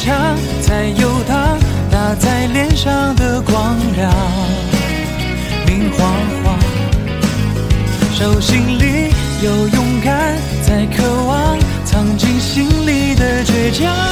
强在游荡，打在脸上的光亮明晃晃，手心里有勇敢在渴望，藏进心里的倔强。